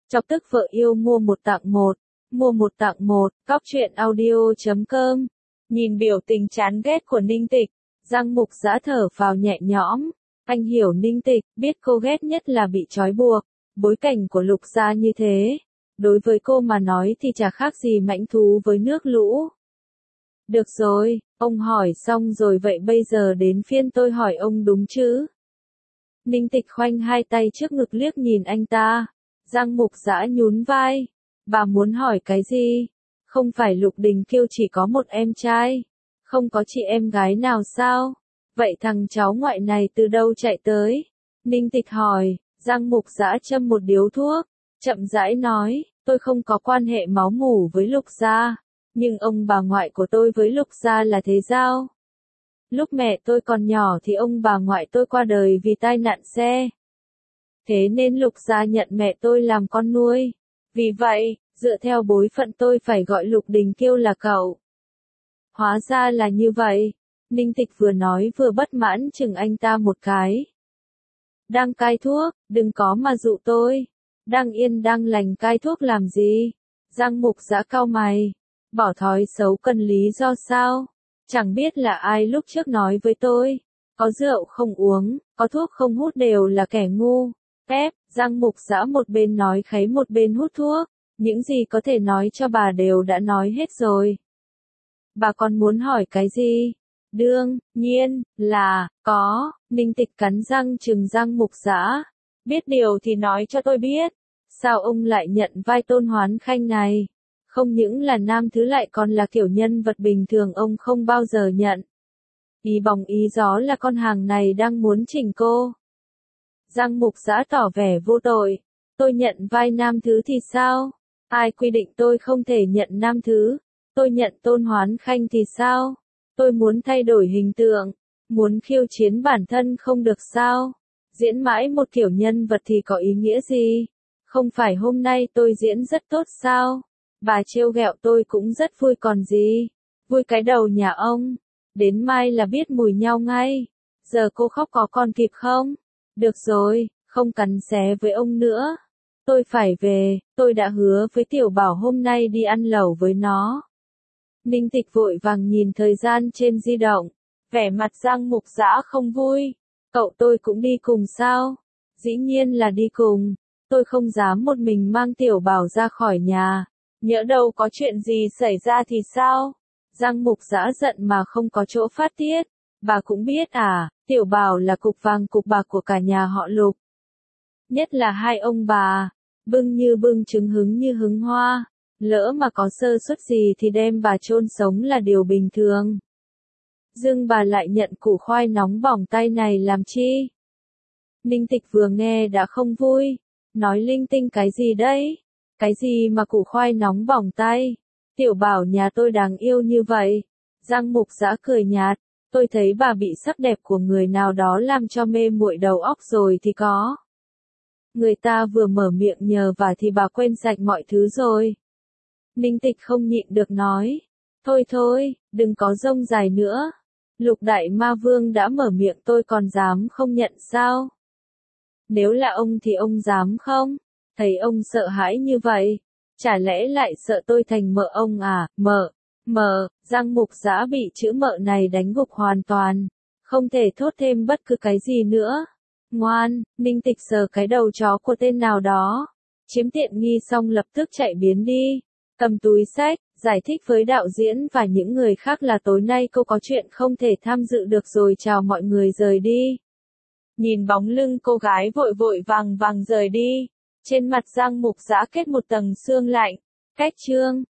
Chọc tức vợ yêu mua một tặng một. Mua một tặng một, cóc.audio.com. Nhìn biểu tình chán ghét của Ninh Tịch, Giang Mục Dã thở phào nhẹ nhõm. Anh hiểu Ninh Tịch, biết cô ghét nhất là bị trói buộc. Bối cảnh của Lục gia như thế, đối với cô mà nói thì chả khác gì mãnh thú với nước lũ. Được rồi, ông hỏi xong rồi, vậy bây giờ đến phiên tôi hỏi ông đúng chứ? Ninh Tịch khoanh hai tay trước ngực liếc nhìn anh ta. Giang Mục Dã nhún vai. Bà muốn hỏi cái gì? Không phải Lục Đình Kiêu chỉ có một em trai, không có chị em gái nào sao? Vậy thằng cháu ngoại này từ đâu chạy tới? Ninh Tịch hỏi. Giang Mục Dã châm một điếu thuốc, chậm rãi nói, tôi không có quan hệ máu mủ với Lục gia, nhưng ông bà ngoại của tôi với Lục gia là thế giao. Lúc mẹ tôi còn nhỏ thì ông bà ngoại tôi qua đời vì tai nạn xe. Thế nên Lục gia nhận mẹ tôi làm con nuôi. Vì vậy, dựa theo bối phận tôi phải gọi Lục Đình Kiêu là cậu. Hóa ra là như vậy. Ninh Tịch vừa nói vừa bất mãn chừng anh ta một cái. Đang cai thuốc, đừng có mà dụ tôi. Đang yên đang lành cai thuốc làm gì? Giang Mục Dã cau mày. Bỏ thói xấu cần lý do sao? Chẳng biết là ai lúc trước nói với tôi. Có rượu không uống, có thuốc không hút đều là kẻ ngu. Phép, Giang Mục Dã một bên nói kháy một bên hút thuốc. Những gì có thể nói cho bà đều đã nói hết rồi. Bà còn muốn hỏi cái gì? Đương nhiên là có. Ninh Tịch cắn răng trừng Giang Mục Dã. Biết điều thì nói cho tôi biết. Sao ông lại nhận vai Tôn Hoán Khanh này? Không những là nam thứ lại còn là kiểu nhân vật bình thường ông không bao giờ nhận. Ý bóng ý gió là con hàng này đang muốn chỉnh cô. Giang Mục Dã tỏ vẻ vô tội. Tôi nhận vai nam thứ thì sao? Ai quy định tôi không thể nhận nam thứ? Tôi nhận Tôn Hoán Khanh thì sao? Tôi muốn thay đổi hình tượng, muốn khiêu chiến bản thân không được sao? Diễn mãi một kiểu nhân vật thì có ý nghĩa gì? Không phải hôm nay tôi diễn rất tốt sao? Bà trêu ghẹo tôi cũng rất vui còn gì? Vui cái đầu nhà ông. Đến mai là biết mùi nhau ngay. Giờ cô khóc có còn kịp không? Được rồi, không cắn xé với ông nữa. Tôi phải về, tôi đã hứa với Tiểu Bảo hôm nay đi ăn lẩu với nó. Ninh Tịch vội vàng nhìn thời gian trên di động. Vẻ mặt Giang Mục Dã không vui. Cậu tôi cũng đi cùng sao? Dĩ nhiên là đi cùng. Tôi không dám một mình mang Tiểu Bảo ra khỏi nhà. Nhỡ đâu có chuyện gì xảy ra thì sao? Giang Mục Dã giận mà không có chỗ phát tiết. Bà cũng biết à, Tiểu Bảo là cục vàng cục bạc của cả nhà họ Lục. Nhất là hai ông bà. Bưng như bưng trứng hứng như hứng hoa. Lỡ mà có sơ suất gì thì đem bà chôn sống là điều bình thường. Nhưng bà lại nhận củ khoai nóng bỏng tay này làm chi? Ninh Tịch vừa nghe đã không vui. Nói linh tinh cái gì đấy? Cái gì mà củ khoai nóng bỏng tay? Tiểu Bảo nhà tôi đáng yêu như vậy. Giang Mục Dã cười nhạt. Tôi thấy bà bị sắc đẹp của người nào đó làm cho mê muội đầu óc rồi thì có. Người ta vừa mở miệng nhờ vả thì bà quên sạch mọi thứ rồi. Ninh Tịch không nhịn được nói. Thôi thôi, đừng có rông dài nữa. Lục Đại Ma Vương đã mở miệng tôi còn dám không nhận sao? Nếu là ông thì ông dám không? Thấy ông sợ hãi như vậy. Chả lẽ lại sợ tôi thành mợ ông à? Mợ, Giang Mục Dã bị chữ mợ này đánh gục hoàn toàn. Không thể thốt thêm bất cứ cái gì nữa. Ngoan, Ninh Tịch sờ cái đầu chó của tên nào đó. Chiếm tiện nghi xong lập tức chạy biến đi. Cầm túi sách, giải thích với đạo diễn và những người khác là tối nay cô có chuyện không thể tham dự được rồi chào mọi người rời đi. Nhìn bóng lưng cô gái vội vội vàng vàng rời đi. Trên mặt Giang Mục Dã kết một tầng sương lạnh. Cách chương